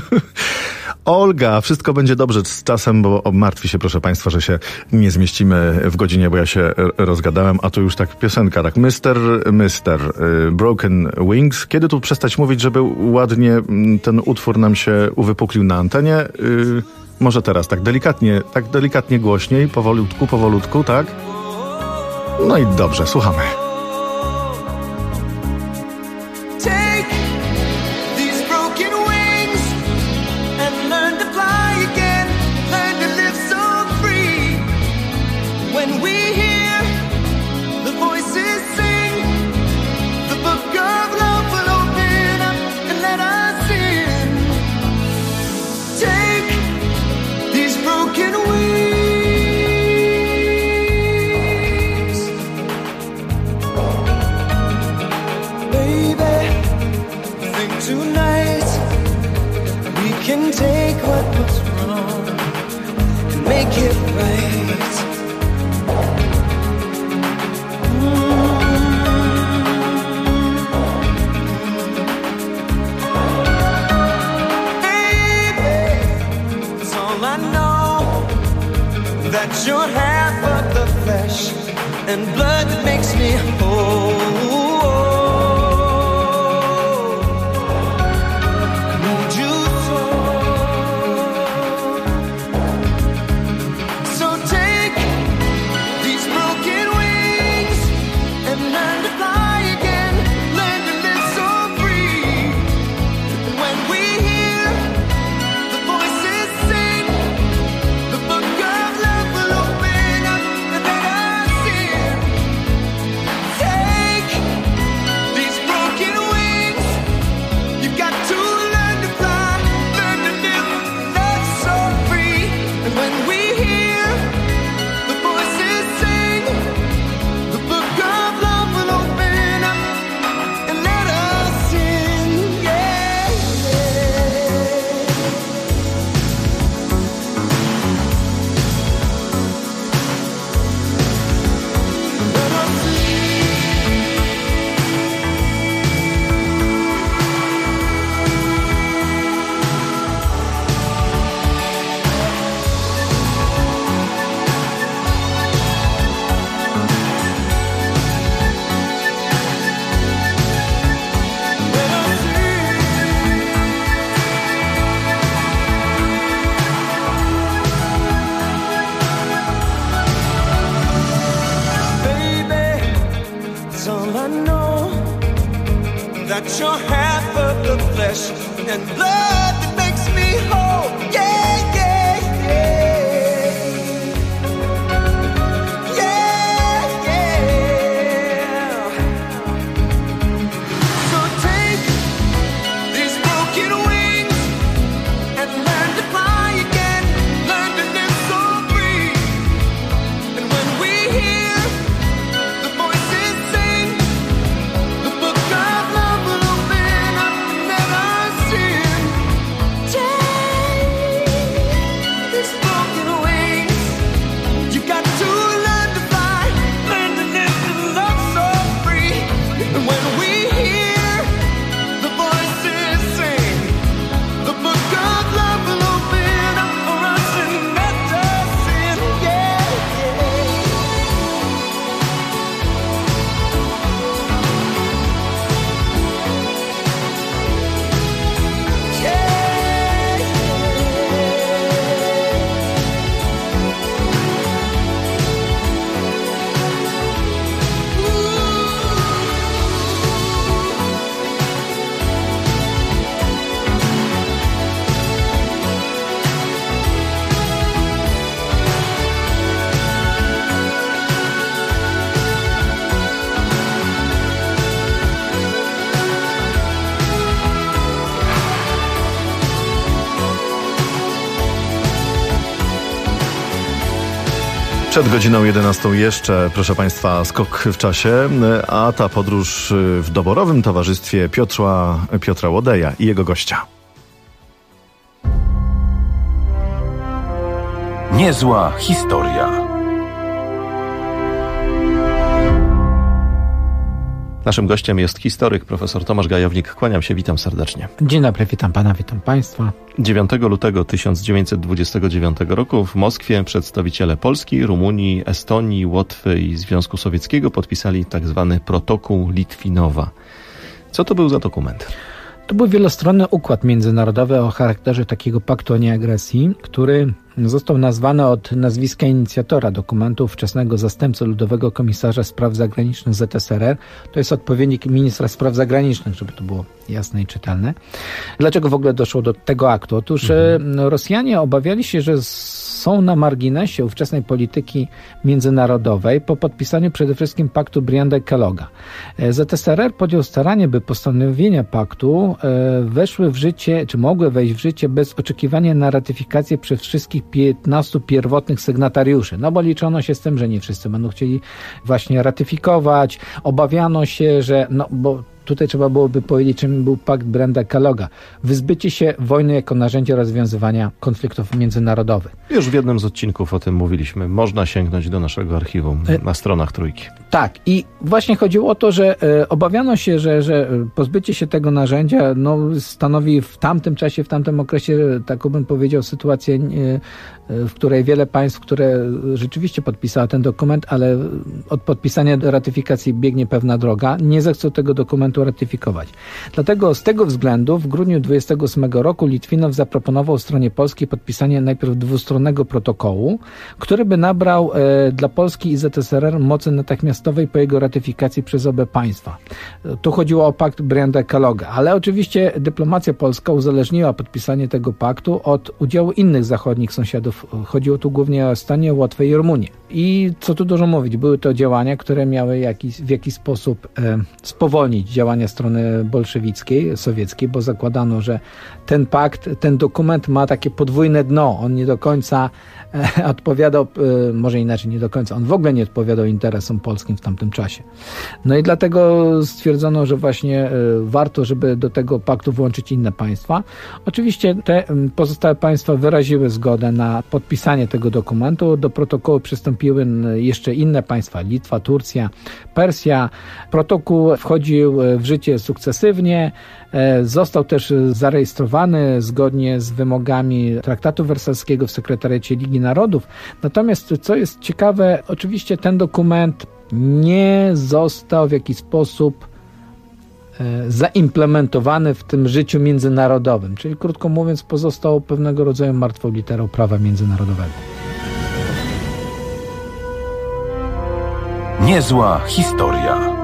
Olga, wszystko będzie dobrze z czasem, bo martwi się, proszę Państwa, że się nie zmieścimy w godzinie, bo ja się rozgadałem, a tu już tak piosenka, tak Mister, Broken Wings. Kiedy tu przestać mówić, żeby ładnie ten utwór nam się uwypuklił na antenie? Może teraz, tak delikatnie głośniej, powolutku, tak? No i dobrze, słuchamy. Take what was wrong and make it right. Baby, that's all I know. That you're half of the flesh and blood that makes me whole. You're half of the flesh and blood that makes me whole. Yeah, yeah, yeah. Yeah, yeah. So take these broken wings and learn to fly again. Learn to live so free. And when we hear the voices sing, the book of love will open up and let us in. Przed godziną 11 jeszcze, proszę Państwa, skok w czasie, a ta podróż w doborowym towarzystwie Piotra Łodeja i jego gościa. Niezła historia. Naszym gościem jest historyk, profesor Tomasz Gajownik. Kłaniam się, witam serdecznie. Dzień dobry, witam pana, witam państwa. 9 lutego 1929 roku w Moskwie przedstawiciele Polski, Rumunii, Estonii, Łotwy i Związku Sowieckiego podpisali tzw. protokół Litwinowa. Co to był za dokument? To był wielostronny układ międzynarodowy o charakterze takiego paktu o nieagresji, który został nazwany od nazwiska inicjatora dokumentu, ówczesnego zastępcy ludowego komisarza spraw zagranicznych ZSRR. To jest odpowiednik ministra spraw zagranicznych, żeby to było jasne i czytelne. Dlaczego w ogóle doszło do tego aktu? Otóż Rosjanie obawiali się, że są na marginesie ówczesnej polityki międzynarodowej po podpisaniu przede wszystkim paktu Brianda-Kelloga. ZSRR podjął staranie, by postanowienia paktu weszły w życie, czy mogły wejść w życie bez oczekiwania na ratyfikację przez wszystkich 15 pierwotnych sygnatariuszy. No bo liczono się z tym, że nie wszyscy będą chcieli właśnie ratyfikować. Obawiano się, że bo tutaj trzeba byłoby powiedzieć, czym był pakt Brianda-Kelloga. Wyzbycie się wojny jako narzędzia rozwiązywania konfliktów międzynarodowych. Już w jednym z odcinków o tym mówiliśmy. Można sięgnąć do naszego archiwum na stronach Trójki. Tak. I właśnie chodziło o to, że obawiano się, że pozbycie się tego narzędzia stanowi w tamtym czasie, w tamtym okresie, tak bym powiedział, sytuację, w której wiele państw, które rzeczywiście podpisało ten dokument, ale od podpisania do ratyfikacji biegnie pewna droga, nie zechcą tego dokumentu ratyfikować. Dlatego z tego względu w grudniu 28 roku Litwinow zaproponował stronie polskiej podpisanie najpierw dwustronnego protokołu, który by nabrał dla Polski i ZSRR mocy natychmiastowej po jego ratyfikacji przez obie państwa. Tu chodziło o pakt Brianda-Kelloga, ale oczywiście dyplomacja polska uzależniła podpisanie tego paktu od udziału innych zachodnich sąsiadów. Chodziło tu głównie o Estonię, Łotwę i Rumunię. I co tu dużo mówić, były to działania, które miały w jakiś sposób spowolnić działania strony bolszewickiej, sowieckiej, bo zakładano, że ten pakt, ten dokument ma takie podwójne dno. On nie do końca odpowiadał, może inaczej, nie do końca, on w ogóle nie odpowiadał interesom polskim w tamtym czasie. No i dlatego stwierdzono, że właśnie warto, żeby do tego paktu włączyć inne państwa. Oczywiście te pozostałe państwa wyraziły zgodę na podpisanie tego dokumentu. Do protokołu przystąpiły jeszcze inne państwa, Litwa, Turcja, Persja. Protokół wchodził w życie sukcesywnie. Został też zarejestrowany zgodnie z wymogami Traktatu Wersalskiego w Sekretariacie Ligi Narodów. Natomiast, co jest ciekawe, oczywiście ten dokument nie został w jakiś sposób zaimplementowany w tym życiu międzynarodowym. Czyli krótko mówiąc, pozostał pewnego rodzaju martwą literą prawa międzynarodowego. Niezła historia.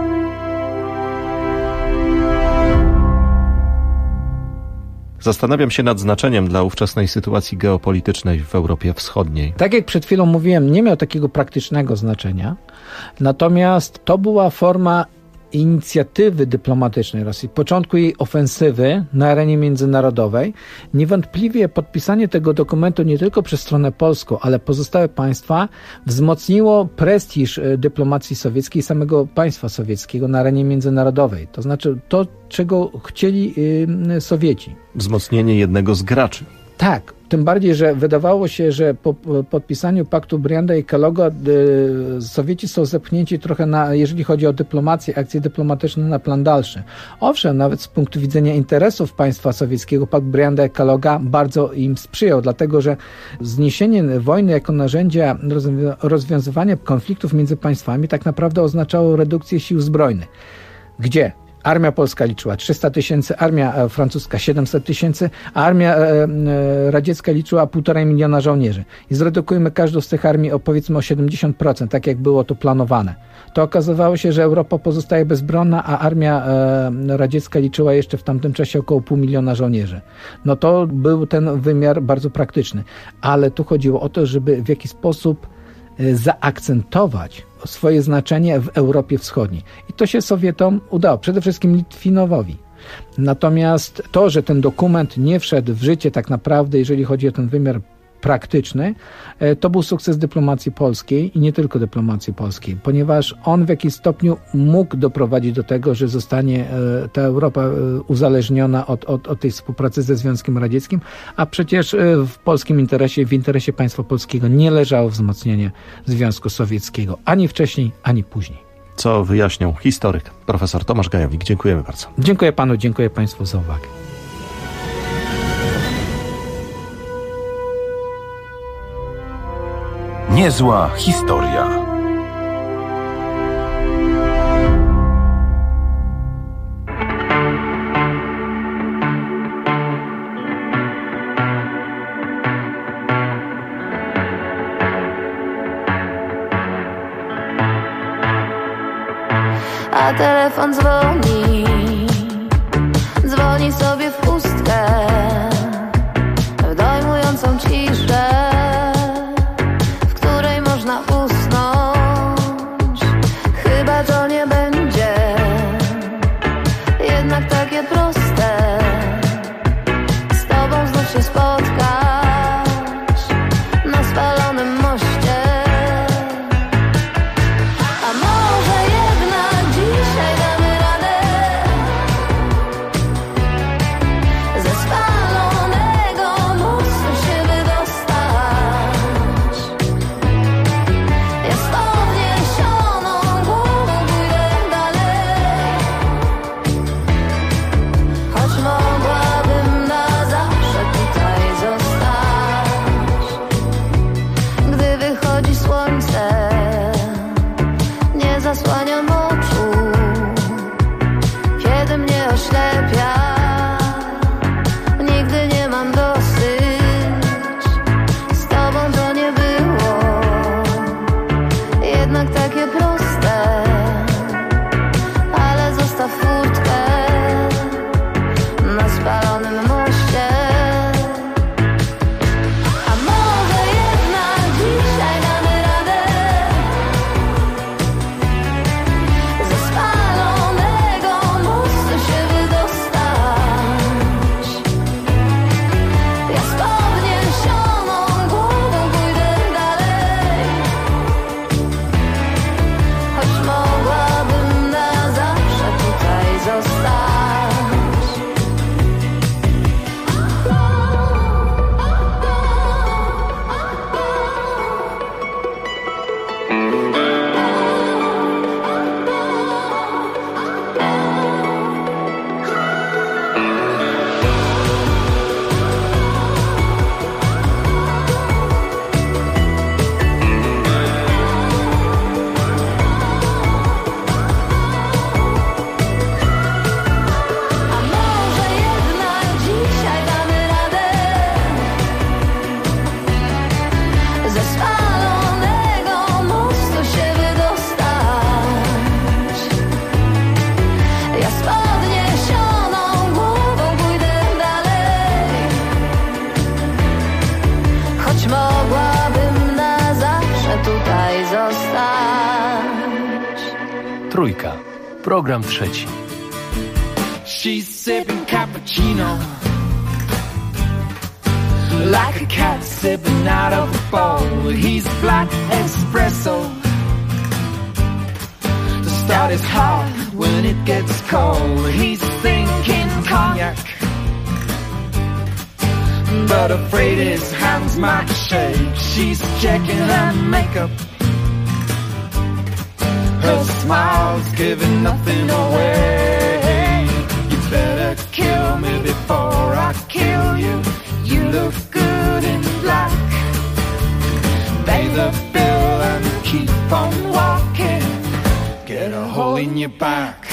Zastanawiam się nad znaczeniem dla ówczesnej sytuacji geopolitycznej w Europie Wschodniej. Tak jak przed chwilą mówiłem, nie miał takiego praktycznego znaczenia, natomiast to była forma inicjatywy dyplomatycznej Rosji, początku jej ofensywy na arenie międzynarodowej. Niewątpliwie podpisanie tego dokumentu nie tylko przez stronę polską, ale pozostałe państwa wzmocniło prestiż dyplomacji sowieckiej, samego państwa sowieckiego na arenie międzynarodowej. To znaczy to, czego chcieli Sowieci. Wzmocnienie jednego z graczy. Tak, tym bardziej, że wydawało się, że po podpisaniu paktu Brianda-Kelloga Sowieci są zepchnięci trochę jeżeli chodzi o dyplomację, akcje dyplomatyczne na plan dalszy. Owszem, nawet z punktu widzenia interesów państwa sowieckiego pakt Brianda-Kelloga bardzo im sprzyjał, dlatego że zniesienie wojny jako narzędzia rozwiązywania konfliktów między państwami tak naprawdę oznaczało redukcję sił zbrojnych. Gdzie? Armia polska liczyła 300 000, armia francuska 700 000, a armia radziecka liczyła 1,5 miliona żołnierzy. I zredukujmy każdą z tych armii powiedzmy o 70%, tak jak było to planowane. To okazywało się, że Europa pozostaje bezbronna, a armia radziecka liczyła jeszcze w tamtym czasie około 500 000 żołnierzy. No to był ten wymiar bardzo praktyczny. Ale tu chodziło o to, żeby w jakiś sposób zaakcentować swoje znaczenie w Europie Wschodniej. I to się Sowietom udało, przede wszystkim Litwinowowi. Natomiast to, że ten dokument nie wszedł w życie tak naprawdę, jeżeli chodzi o ten wymiar praktyczny, to był sukces dyplomacji polskiej i nie tylko dyplomacji polskiej, ponieważ on w jakimś stopniu mógł doprowadzić do tego, że zostanie ta Europa uzależniona od tej współpracy ze Związkiem Radzieckim, a przecież w polskim interesie, w interesie państwa polskiego nie leżało wzmocnienie Związku Sowieckiego, ani wcześniej, ani później. Co wyjaśniał historyk profesor Tomasz Gajowik. Dziękujemy bardzo. Dziękuję panu, dziękuję państwu za uwagę. Niezła historia. A telefon dzwoni sobie w pustkę, w dojmującą ciszę, w której można usnąć. Chyba to nie będzie jednak takie proste, z tobą znów się spotkać na spalonym moście. Zasłaniam oczu, kiedy mnie oślepia. Nigdy nie mam dosyć, z tobą to nie było jednak takie proste, ale zostaw furtkę na spalonym moście. A może jednak dzisiaj damy radę ze spalonego mostu się wydostać. Ja z podniesioną głową pójdę dalej, choć mogłabym na zawsze tutaj zostać. A może jednak dzisiaj damy radę ze spalonego mostu się wydostać. Ja z podniesioną głową pójdę dalej, choć mogłabym na zawsze tutaj zostać. Trójka. Program trzeci. She's sipping cappuccino like a cat sipping out of a bowl. He's black espresso to start his heart when it gets cold. He's thinking cognac, but afraid his hands might shake. She's checking her makeup, her smile's giving nothing away. You better kill me before I kill you. You look good in black. Pay the bill and keep on walking. Get a hole in your back.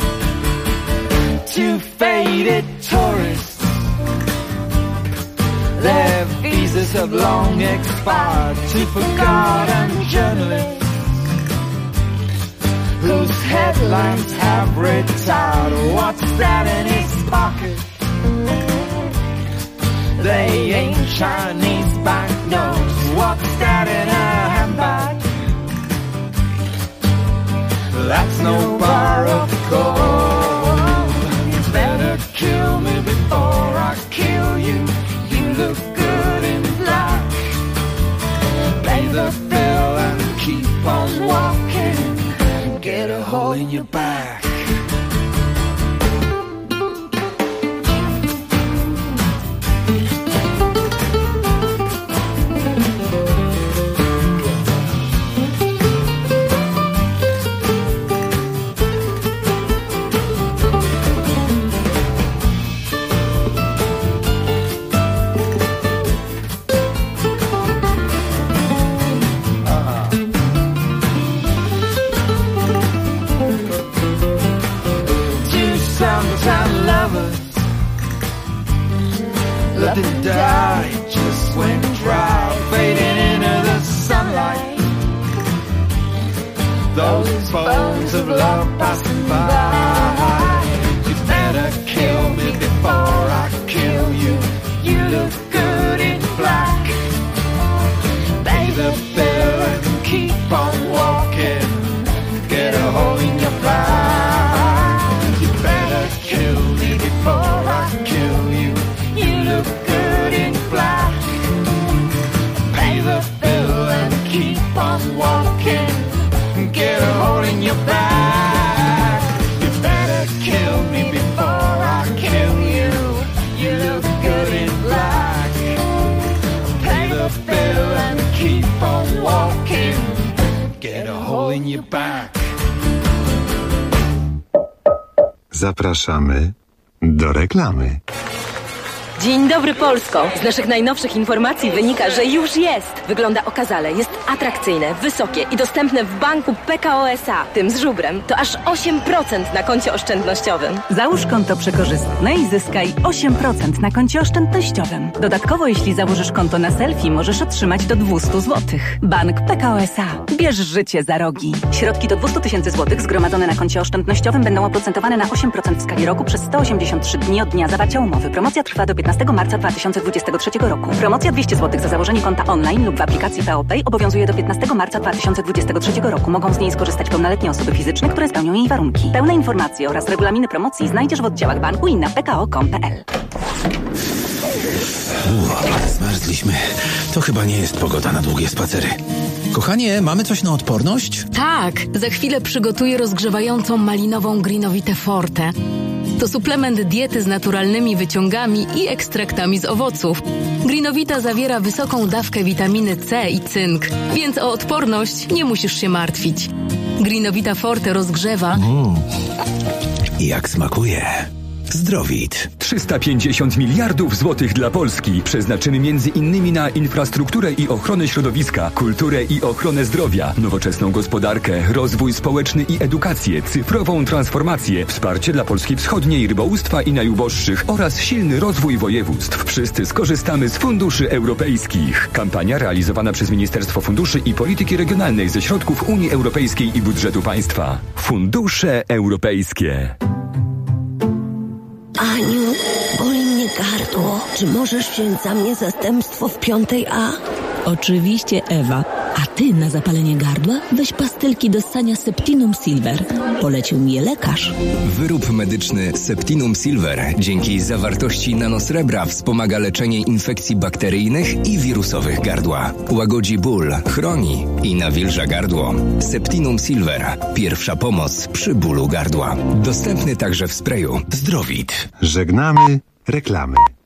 Two faded tourists, their visas have long expired. Two forgotten journalists whose headlines have retired. What's that in his pocket? They ain't Chinese banknotes. What's that in her handbag? That's no bar of gold. You better kill me before I kill you. You look good in black. the bill and keep on walking. Get a hole in your back. Let it die, just went dry, fading into the sunlight. Those bones of love passing by. You better kill me before I kill you. You look good in black. Pay the bill and keep on walking. Get a hole in your back. You better kill me before I kill you. You look good in black. Pay the bill and keep on walking. Get a hole in your back. You better kill me before I kill you. You look good in black. Pay the bill and keep on walking. Get a hole in your back. Zapraszamy do reklamy. Dzień dobry, Polsko! Z naszych najnowszych informacji wynika, że już jest. Wygląda okazale, jest atrakcyjne, wysokie i dostępne w banku PKO SA. Tym z żubrem to aż 8% na koncie oszczędnościowym. Załóż konto przekorzystne i zyskaj 8% na koncie oszczędnościowym. Dodatkowo, jeśli założysz konto na selfie, możesz otrzymać do 200 zł. Bank PKO SA. Bierz życie za rogi. Środki do 200 000 złotych zgromadzone na koncie oszczędnościowym będą oprocentowane na 8% w skali roku przez 183 dni od dnia zawarcia umowy. Promocja trwa do 15 marca 2023 roku. Promocja 200 zł za założenie konta online lub w aplikacji PeoPay obowiązuje do 15 marca 2023 roku. Mogą z niej skorzystać pełnoletnie osoby fizyczne, które spełnią jej warunki. Pełne informacje oraz regulaminy promocji znajdziesz w oddziałach banku i na pko.com.pl. Zmarzliśmy. To chyba nie jest pogoda na długie spacery. Kochanie, mamy coś na odporność? Tak, za chwilę przygotuję rozgrzewającą malinową Greenowitę Forte. To suplement diety z naturalnymi wyciągami i ekstraktami z owoców. Greenowita zawiera wysoką dawkę witaminy C i cynk, więc o odporność nie musisz się martwić. Greenowita Forte rozgrzewa. Jak smakuje. Zdrowit. 350 miliardów złotych dla Polski przeznaczymy między innymi na infrastrukturę i ochronę środowiska, kulturę i ochronę zdrowia, nowoczesną gospodarkę, rozwój społeczny i edukację, cyfrową transformację, wsparcie dla Polski Wschodniej, rybołówstwa i najuboższych oraz silny rozwój województw. Wszyscy skorzystamy z funduszy europejskich. Kampania realizowana przez Ministerstwo Funduszy i Polityki Regionalnej ze środków Unii Europejskiej i budżetu państwa. Fundusze europejskie. Aniu, boli mnie gardło. Czy możesz wziąć za mnie zastępstwo w 5A? Oczywiście, Ewa. A ty na zapalenie gardła weź pastylki do ssania Septinum Silver. Polecił mi je lekarz. Wyrób medyczny Septinum Silver dzięki zawartości nanosrebra wspomaga leczenie infekcji bakteryjnych i wirusowych gardła. Łagodzi ból, chroni i nawilża gardło. Septinum Silver. Pierwsza pomoc przy bólu gardła. Dostępny także w sprayu Zdrowit. Żegnamy reklamy.